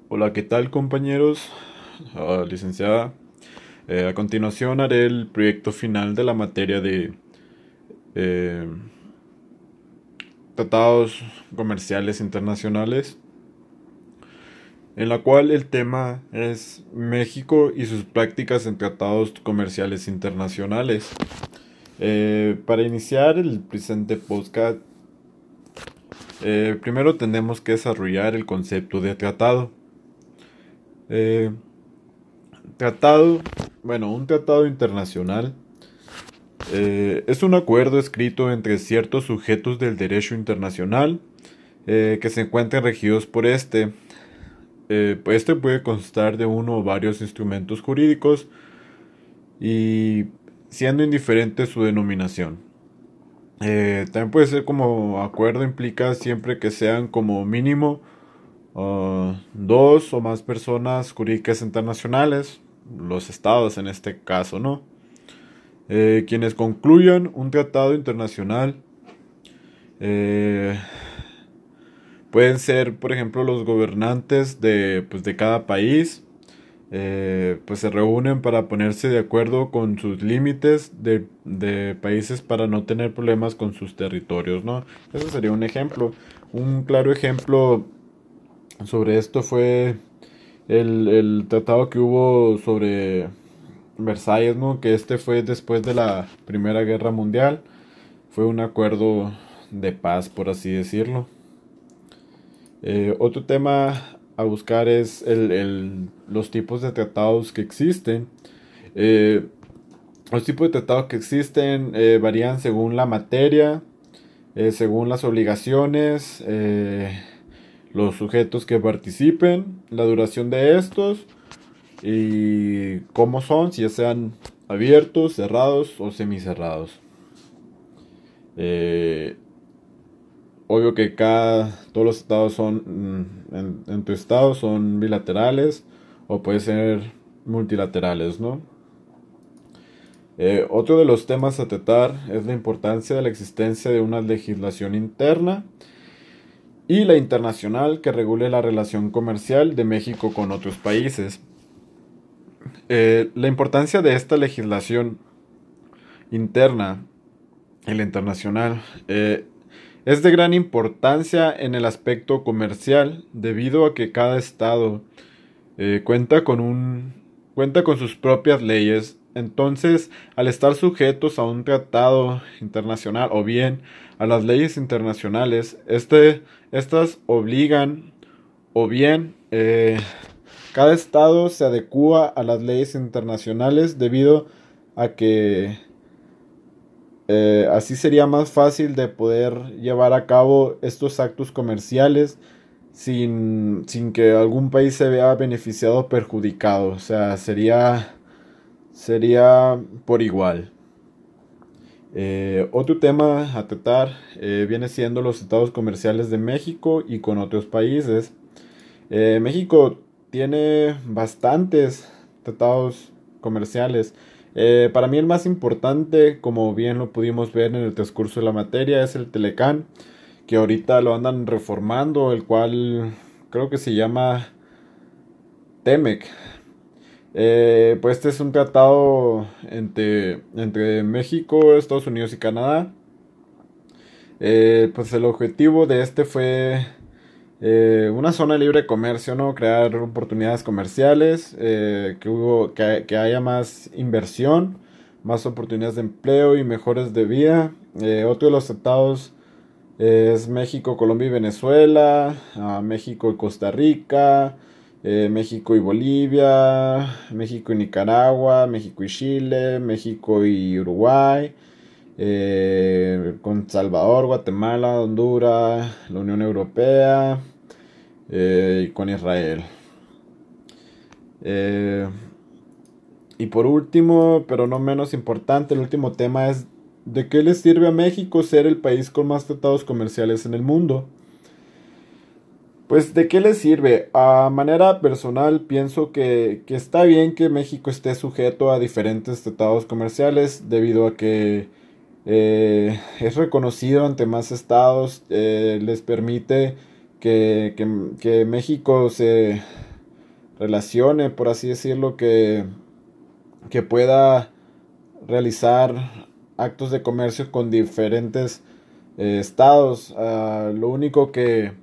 Hola, ¿qué tal compañeros? Licenciada. A continuación haré el proyecto final de la materia de eh, tratados comerciales internacionales, en la cual el tema es México y sus prácticas en tratados comerciales internacionales. Para iniciar el presente podcast, primero tenemos que desarrollar el concepto de tratado. Eh, Tratado, bueno, un tratado internacional es un acuerdo escrito entre ciertos sujetos del derecho internacional que se encuentran regidos por este. Pues este puede constar de uno o varios instrumentos jurídicos y siendo indiferente su denominación. También puede ser como acuerdo implica siempre que sean como mínimo dos o más personas jurídicas internacionales, los estados en este caso, ¿no? Quienes concluyan un tratado internacional eh, pueden ser, por ejemplo, los gobernantes de cada país, pues se reúnen para ponerse de acuerdo con sus límites de países para no tener problemas con sus territorios, ¿no? Eso sería un ejemplo. Un claro ejemplo sobre esto fue el tratado que hubo sobre Versalles, ¿no? Que este fue después de la Primera Guerra Mundial. Fue un acuerdo de paz, por así decirlo. Otro tema a buscar es los tipos de tratados que existen. Eh, los tipos de tratados que existen varían según la materia, según las obligaciones, los sujetos que participen, la duración de estos y cómo son, si ya sean abiertos, cerrados o semicerrados. Eh, Obvio que todos los estados en tu estado son bilaterales o puede ser multilaterales, ¿no? Otro de los temas a tratar es la importancia de la existencia de una legislación interna y la internacional que regule la relación comercial de México con otros países. La importancia de esta legislación interna y la internacional es de gran importancia en el aspecto comercial debido a que cada estado cuenta con sus propias leyes. Entonces, al estar sujetos a un tratado internacional o bien a las leyes internacionales, estas obligan o bien cada estado se adecúa a las leyes internacionales debido a que así sería más fácil de poder llevar a cabo estos actos comerciales sin que algún país se vea beneficiado o perjudicado. O sea, sería por igual. Otro tema a tratar viene siendo los tratados comerciales de México y con otros países. México tiene bastantes tratados comerciales. Para mí el más importante, como bien lo pudimos ver en el transcurso de la materia, es el Telecán, que ahorita lo andan reformando, el cual creo que se llama Temec. Pues este es un tratado entre México, Estados Unidos y Canadá. Pues el objetivo de este fue una zona de libre comercio, ¿no? Crear oportunidades comerciales, que haya más inversión, más oportunidades de empleo y mejores de vida. Otro de los tratados es México, Colombia y Venezuela, México y Costa Rica, México y Bolivia, México y Nicaragua, México y Chile, México y Uruguay, con Salvador, Guatemala, Honduras, la Unión Europea y con Israel. Eh, y por último, pero no menos importante, el último tema es ¿de qué le sirve a México ser el país con más tratados comerciales en el mundo? Pues ¿de qué le sirve? A manera personal pienso que está bien que México esté sujeto a diferentes tratados comerciales debido a que es reconocido ante más estados, les permite que México relacione, por así decirlo, que pueda realizar actos de comercio con diferentes estados. Lo único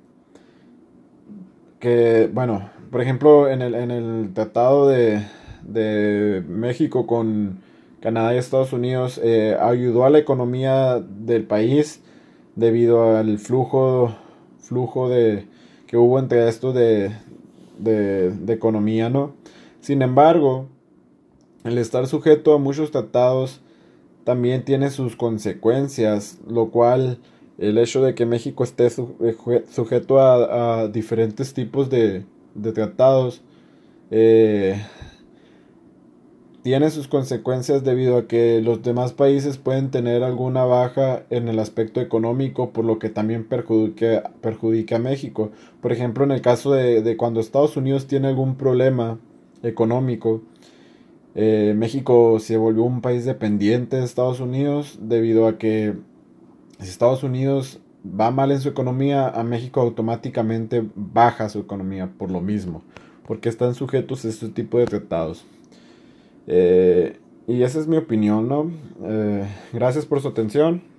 bueno, por ejemplo, en el tratado de México con Canadá y Estados Unidos, ayudó a la economía del país debido al flujo que hubo entre estos de economía, ¿no? Sin embargo, el estar sujeto a muchos tratados también tiene sus consecuencias, lo cual el hecho de que México esté sujeto a diferentes tipos de tratados eh, tiene sus consecuencias debido a que los demás países pueden tener alguna baja en el aspecto económico, por lo que también perjudica a México. Por ejemplo, en el caso de cuando Estados Unidos tiene algún problema económico, México se volvió un país dependiente de Estados Unidos debido a que si Estados Unidos va mal en su economía, a México automáticamente baja su economía por lo mismo, porque están sujetos a este tipo de tratados. Y esa es mi opinión, ¿no? Gracias por su atención.